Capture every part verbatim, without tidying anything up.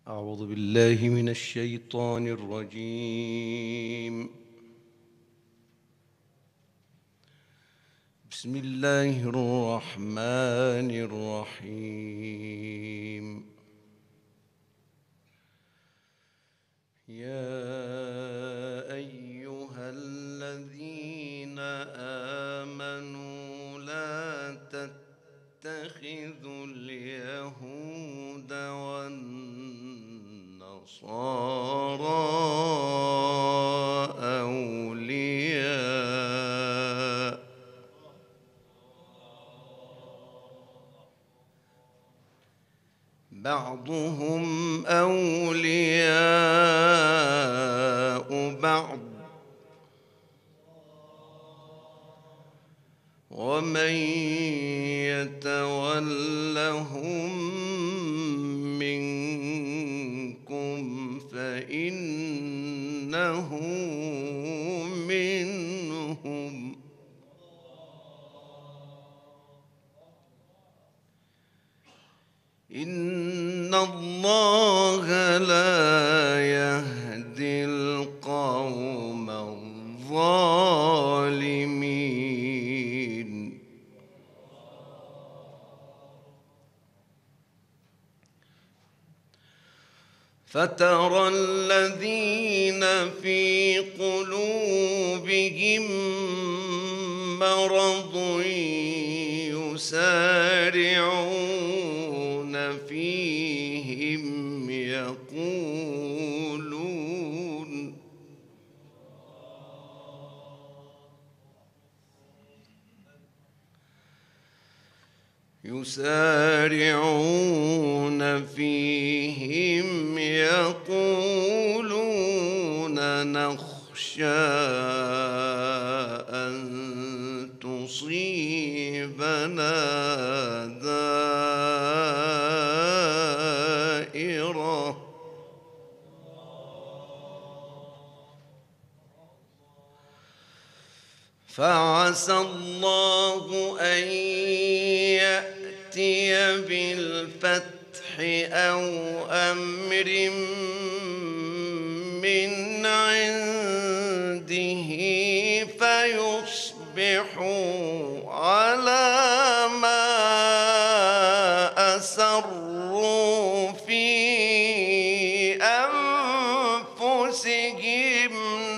أعوذ بالله من الشيطان الرجيم. بسم الله الرحمن الرحيم. يا أيها الذين آمنوا لا تتخذوا اليهود والنصارى أولياء بعضهم أولياء بعض ومن يتولهم منكم فإنه منهم إن الله لا يهدي القوم الظالمين. فترى الذين في قلوبهم مرض يسارعون فيهم يقولون يسارعون فيهم يقولون نخشى أن تصيبنا دائرة فعسى الله أن يأتي بالفتح أو أمر من عنده فيصبحوا على ما أسروا في أنفسهم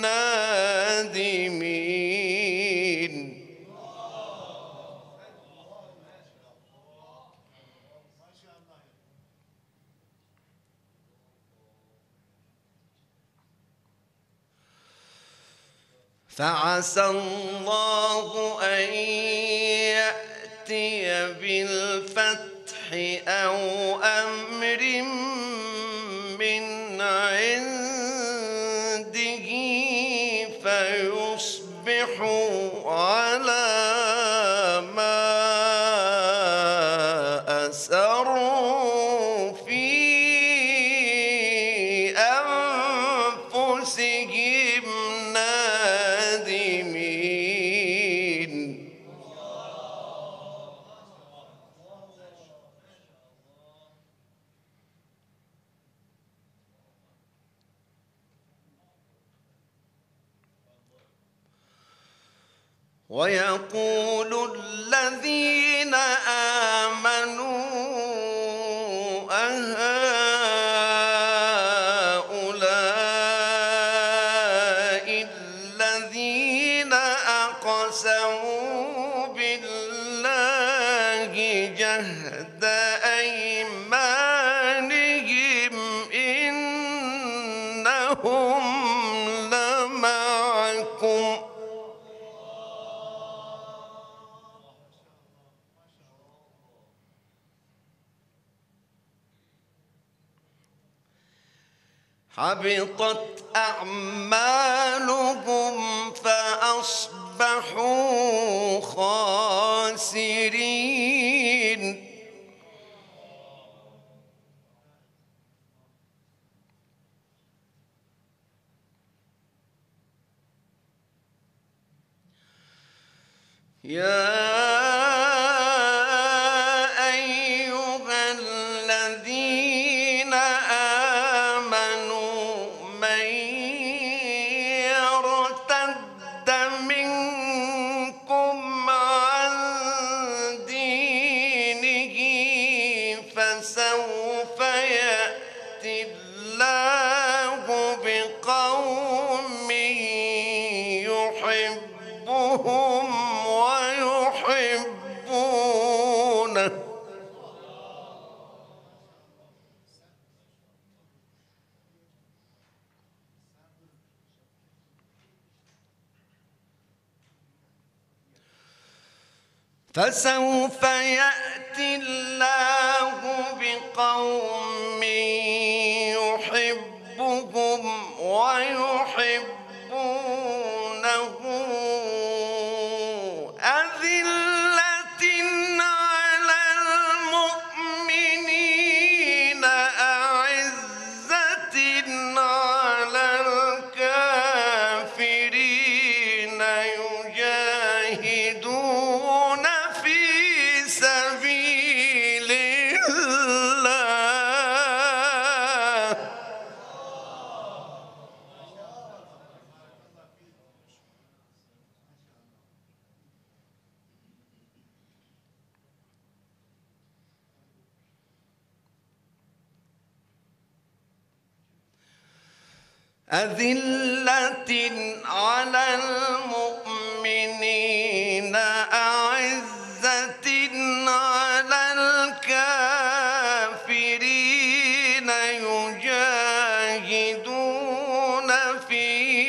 نادمين. فعسى الله أن يأتي بالفتح أو أمر من عنده فيصبحوا على ما أسروا في أنفسهم نادمين. ويقول الذين آمنوا أهؤلاء الذين أقسموا بالله جهد أيمانهم إنهم لمعكم حبطت أعمالهم فأصبحوا خاسرين. يا أيها الذين آمنوا فسوف يأتي الله بقوم يحبهم ويحبونه أذلة على المؤمنين أعزة على الكافرين يجاهدون في سبيل الله. أذلة على المؤمنين أعزة على الكافرين يجاهدون في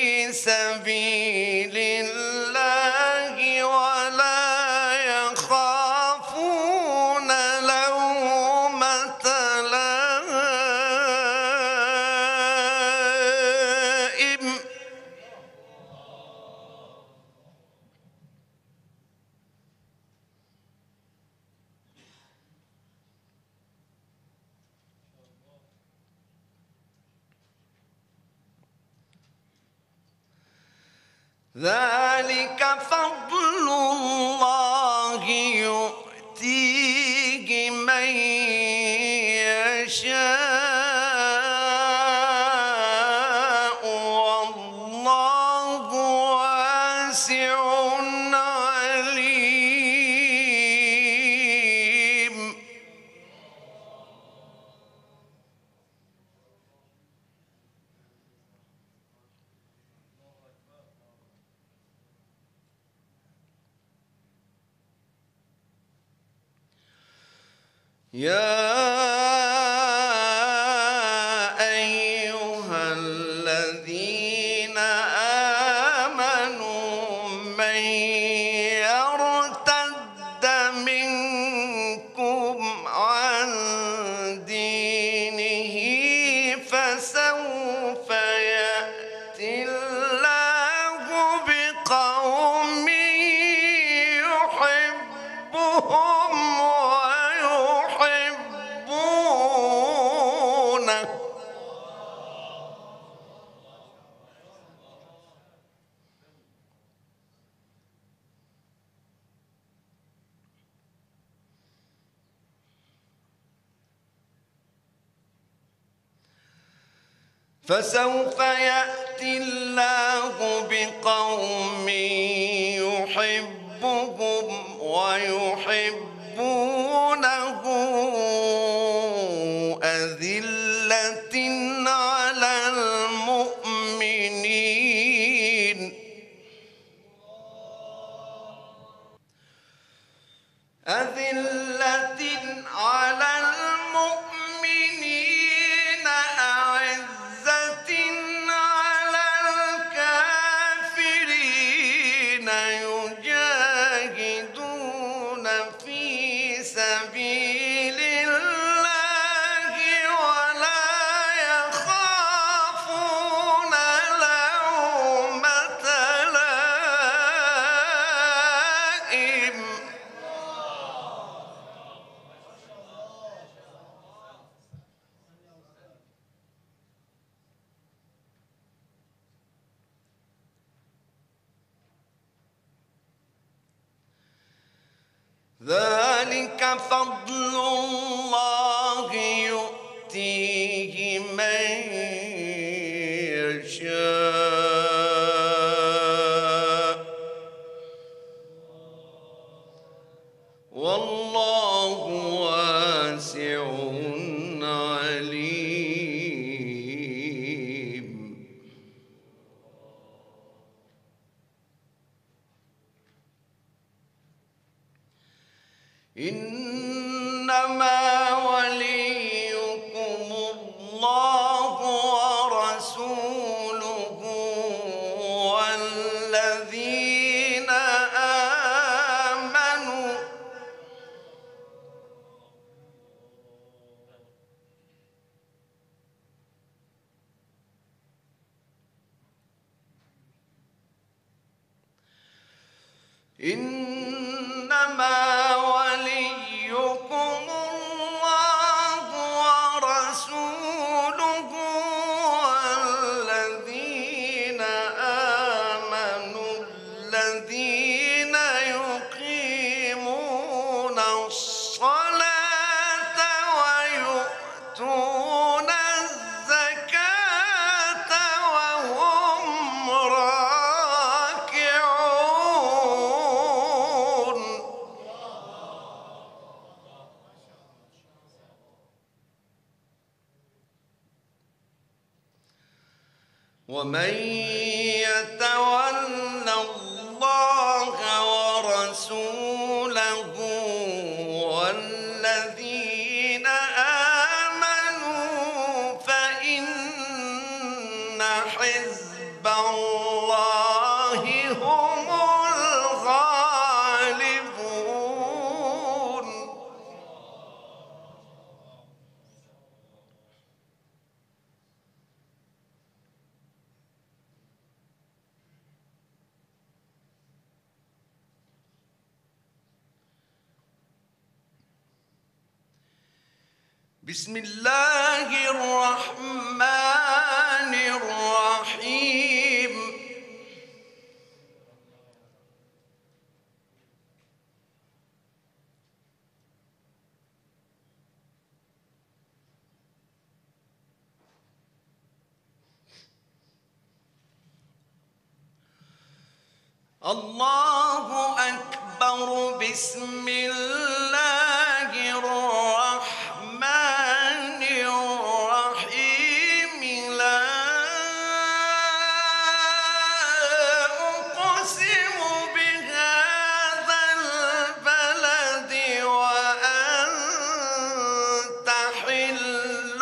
سبيل الله ولا يخافون لومة لائم. ذلك فضل الله يؤتيه من يشاء والله واسع عليم. يا أيها الذين آمنوا من يرتد منكم عن دينه فسوف يأتي الله بقوم يحبهم ويحبونه فسوف يأتي الله بقوم يحبهم ويحبونه أذلة على المؤمنين أذلة على المؤمنين أعزة على الكافرين يجاهدون في سبيل الله ولا يخافون لومة لائم. ذلك فضل الله يؤتيه من يشاء والله واسع عليم. إنما إنما وليكم الله ورسوله والذين آمنوا الذين يقيمون الصلاة ويؤتون الزكاة وهم راكعون. ومن يتول الله ورسوله والذين آمنوا فإن حزب الله هم الغالبون. بسم الله الرحمن الرحيم. الله أكبر. بسم الله الرحمن الرحيم. لا أقسم بهذا البلد وأنت حل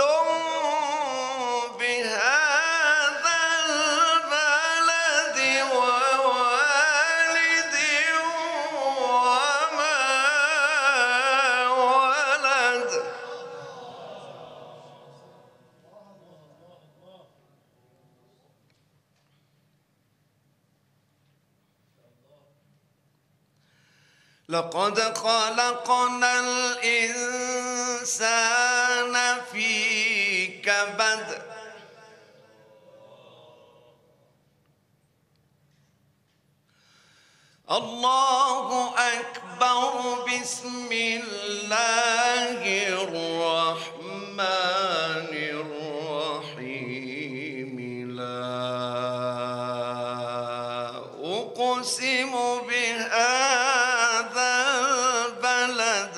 بهذا البلد ووالد وما ولد. لقد خلقنا الإنسان في كبد. الله أكبر. بسم الله الرحمن الرحيم. لا أقسم بهذا البلد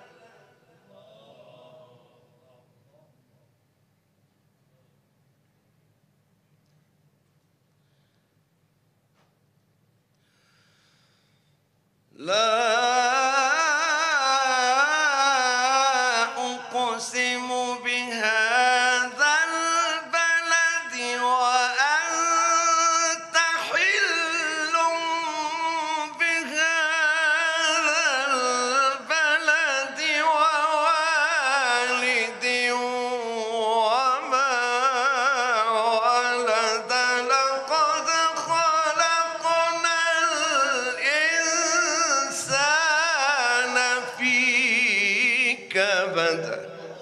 لا أقسم بهذا البلد وأنت حل بهذا البلد ووالد وما ولد. لقد خلقنا الإنسان في كبد.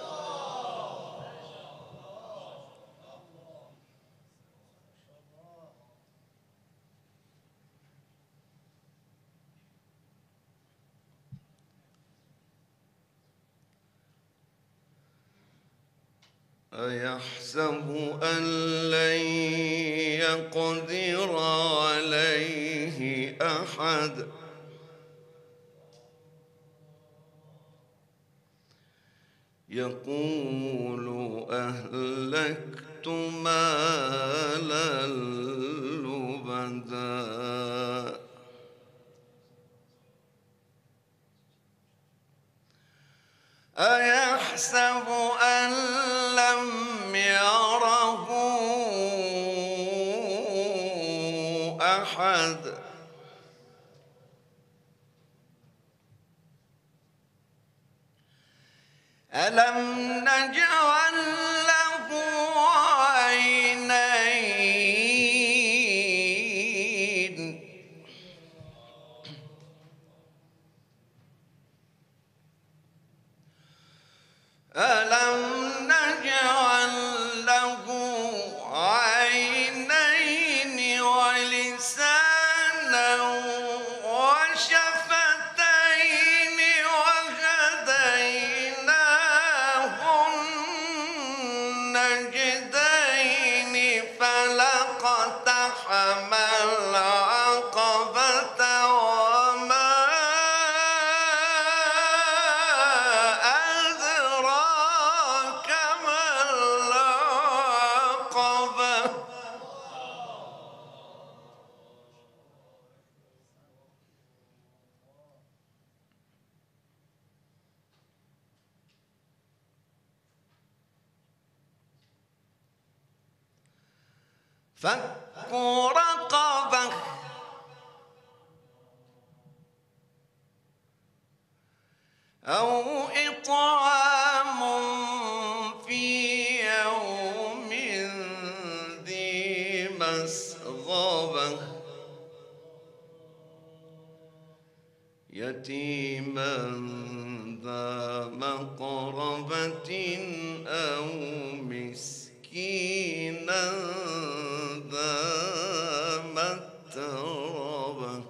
أيحسب أن لن يقدر عليه أحد. يقول أهلكت مالا لبدا. أيحسب أن لم يره أحد. ألم نجعل له عينين فك رقبة أو إطعام في يوم ذي مسغبة يتيما ذا مقربة أو مسكينا ذا متربة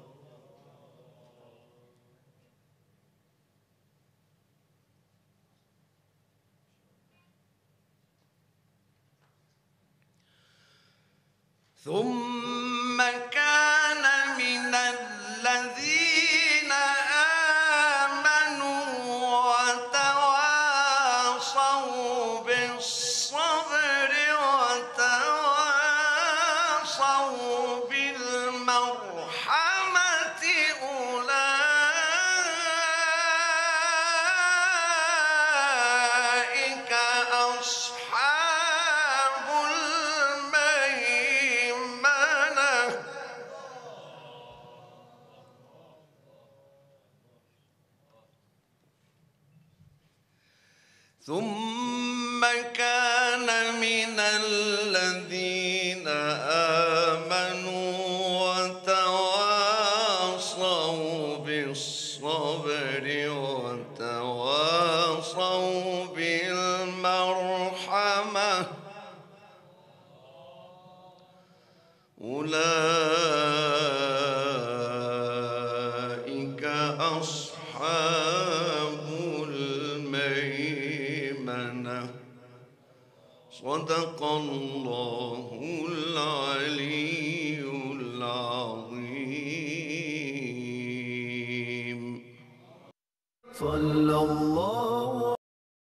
ثم كان من الذين آمنوا وتواصوا بالصبر وتواصوا بالمرحمة أولئك أصحاب الميمنة ثم كان من الذين آمنوا وتواصوا بالصبر وتواصوا بالمرحمة أولئك أصحاب الميمنة. صدق الله العلي العظيم. صلى الله